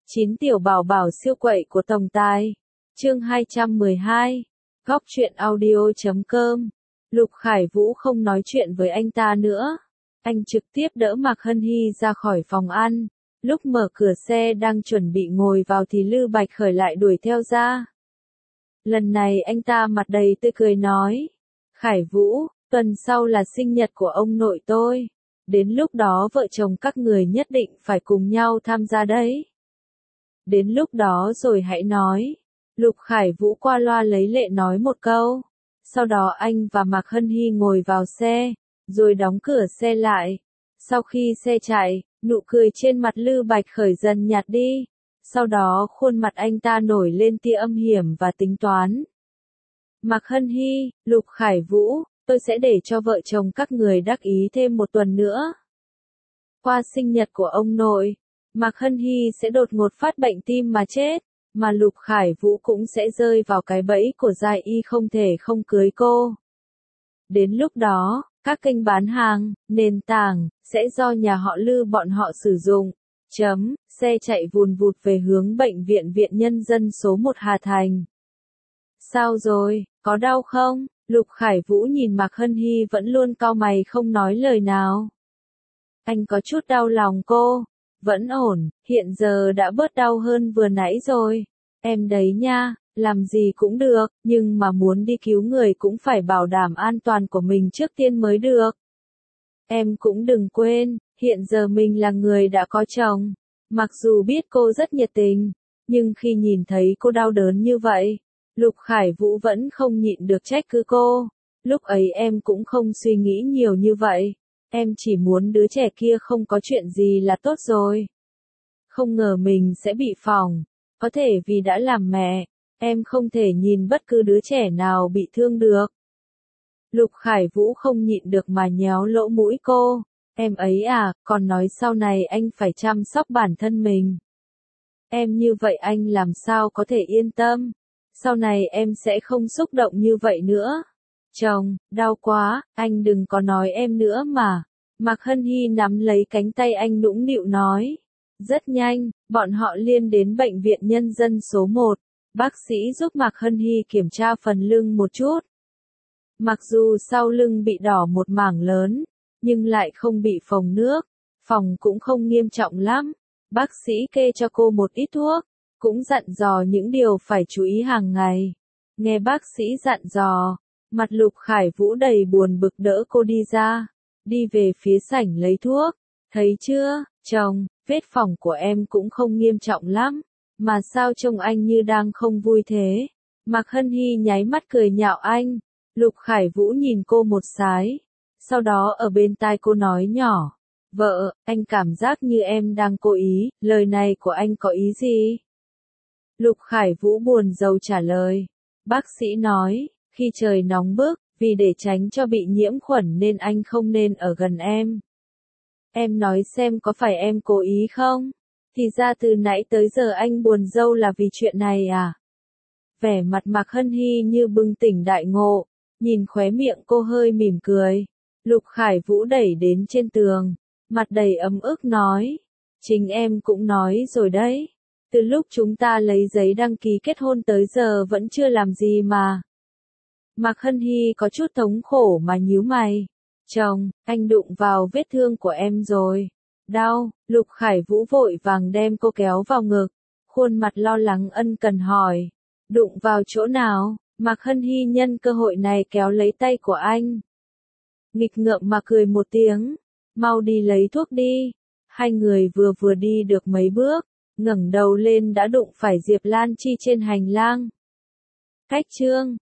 9 tiểu bảo bảo siêu quậy của tổng tài. Chương 212. Góc truyện audio.com. Lục Khải Vũ không nói chuyện với anh ta nữa. Anh trực tiếp đỡ Mạc Hân Hy ra khỏi phòng ăn. Lúc mở cửa xe đang chuẩn bị ngồi vào thì Lư Bạch Khởi lại đuổi theo ra. Lần này anh ta mặt đầy tươi cười nói. Khải Vũ, tuần sau là sinh nhật của ông nội tôi. Đến lúc đó vợ chồng các người nhất định phải cùng nhau tham gia đấy. Đến lúc đó rồi hãy nói. Lục Khải Vũ qua loa lấy lệ nói một câu. Sau đó anh và Mạc Hân Hy ngồi vào xe, rồi đóng cửa xe lại. Sau khi xe chạy, nụ cười trên mặt Lư Bạch Khởi dần nhạt đi. Sau đó khuôn mặt anh ta nổi lên tia âm hiểm và tính toán. Mạc Hân Hy, Lục Khải Vũ, tôi sẽ để cho vợ chồng các người đắc ý thêm một tuần nữa. Qua sinh nhật của ông nội, Mạc Hân Hy sẽ đột ngột phát bệnh tim mà chết, mà Lục Khải Vũ cũng sẽ rơi vào cái bẫy của Gia Y không thể không cưới cô. Đến lúc đó, các kênh bán hàng, nền tảng, sẽ do nhà họ Lư bọn họ sử dụng. Xe chạy vùn vụt về hướng bệnh viện Viện Nhân dân số 1 Hà Thành. Sao rồi, có đau không? Lục Khải Vũ nhìn Mạc Hân Hy vẫn luôn cau mày không nói lời nào. Anh có chút đau lòng cô. Vẫn ổn, hiện giờ đã bớt đau hơn vừa nãy rồi. Em đấy nha, làm gì cũng được, nhưng mà muốn đi cứu người cũng phải bảo đảm an toàn của mình trước tiên mới được. Em cũng đừng quên, hiện giờ mình là người đã có chồng. Mặc dù biết cô rất nhiệt tình, nhưng khi nhìn thấy cô đau đớn như vậy, Lục Khải Vũ vẫn không nhịn được trách cứ cô. Lúc ấy em cũng không suy nghĩ nhiều như vậy. Em chỉ muốn đứa trẻ kia không có chuyện gì là tốt rồi. Không ngờ mình sẽ bị phỏng. Có thể vì đã làm mẹ, em không thể nhìn bất cứ đứa trẻ nào bị thương được. Lục Khải Vũ không nhịn được mà nhéo lỗ mũi cô. Em ấy à, còn nói sau này anh phải chăm sóc bản thân mình. Em như vậy anh làm sao có thể yên tâm. Sau này em sẽ không xúc động như vậy nữa. Chồng, đau quá, anh đừng có nói em nữa mà. Mạc Hân Hy nắm lấy cánh tay anh nũng nịu nói. Rất nhanh, bọn họ liên đến bệnh viện Nhân dân số 1. Bác sĩ giúp Mạc Hân Hy kiểm tra phần lưng một chút. Mặc dù sau lưng bị đỏ một mảng lớn, nhưng lại không bị phồng nước. Phồng cũng không nghiêm trọng lắm. Bác sĩ kê cho cô một ít thuốc, cũng dặn dò những điều phải chú ý hàng ngày. Nghe bác sĩ dặn dò, mặt Lục Khải Vũ đầy buồn bực đỡ cô đi ra, đi về phía sảnh lấy thuốc. Thấy chưa, chồng, vết phỏng của em cũng không nghiêm trọng lắm, mà sao trông anh như đang không vui thế? Mạc Hân Hy nháy mắt cười nhạo anh. Lục Khải Vũ nhìn cô một cái, sau đó ở bên tai cô nói nhỏ. Vợ, anh cảm giác như em đang cố ý, lời này của anh có ý gì? Lục Khải Vũ buồn rầu trả lời. Bác sĩ nói, khi trời nóng bức, vì để tránh cho bị nhiễm khuẩn nên anh không nên ở gần em. Em nói xem có phải em cố ý không? Thì ra từ nãy tới giờ anh buồn rầu là vì chuyện này à? Vẻ mặt Mạc Hân Hy như bừng tỉnh đại ngộ, nhìn khóe miệng cô hơi mỉm cười. Lục Khải Vũ đẩy đến trên tường, mặt đầy ấm ức nói. Chính em cũng nói rồi đấy. Từ lúc chúng ta lấy giấy đăng ký kết hôn tới giờ vẫn chưa làm gì mà. Mạc Hân Hy có chút thống khổ mà nhíu mày. Chồng, anh đụng vào vết thương của em rồi. Đau, Lục Khải Vũ vội vàng đem cô kéo vào ngực. Khuôn mặt lo lắng ân cần hỏi. Đụng vào chỗ nào? Mạc Hân Hy nhân cơ hội này kéo lấy tay của anh. Nghịch ngợm mà cười một tiếng. Mau đi lấy thuốc đi. Hai người vừa đi được mấy bước, ngẩng đầu lên đã đụng phải Diệp Lan Chi trên hành lang. Cách chương